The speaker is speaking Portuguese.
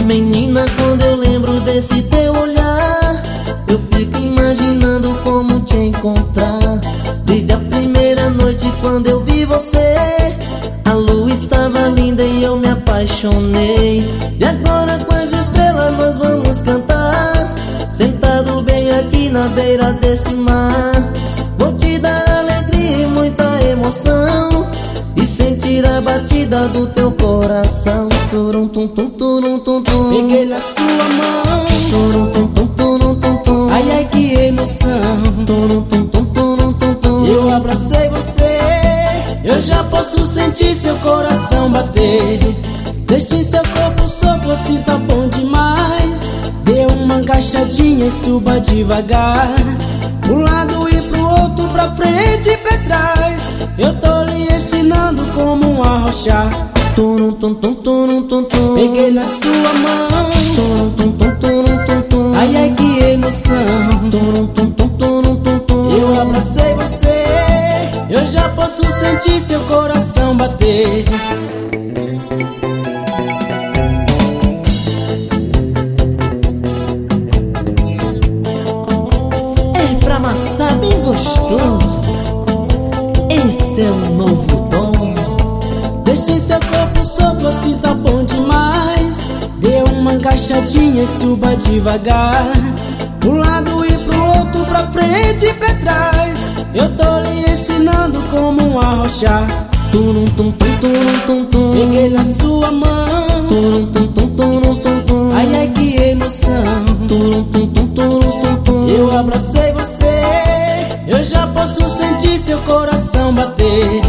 Menina, quando eu lembro desse teu olhar, eu fico imaginando como te encontrar. Desde a primeira noite quando eu vi você, a lua estava linda e eu me apaixonei. E agora com as estrelas nós vamos cantar, sentado bem aqui na beira desse mar. Vou te dar alegria e muita emoção, e sentir a batida do teu coração. Turum tum tum turum tum tum. Peguei na sua mão, Turum tum tum turum tum tum. ai ai que emoção. Turum tum tum turum tum tum. Eu abracei você, eu já posso sentir seu coração bater. Deixe seu corpo solto, assim tá bom demais. Dê uma encaixadinha e suba devagar, pro lado e pro outro, pra frente e pra trás. Eu tô lhe ensinando como arrochar. Turum tum tum turum tum tum. Peguei na sua mão, Turum tum tum turum tum tum. ai ai que emoção. Turum tum tum turum tum tum. Eu abracei você, eu já posso sentir seu coração bater. É pra amassar bem gostoso, esse é o novo dom. Deixe seu corpo solto, assim tá bom demais. Dê uma encaixadinha e suba devagar, pro lado e pro outro, pra frente e pra trás. Eu tô lhe ensinando como arrochar. Turum tum tum turum tum tum. Peguei na sua mão, Turum tum tum turum tum tum. ai ai que emoção. Turum tum tum turum tum tum. Eu abracei você, eu já posso sentir seu coração bater.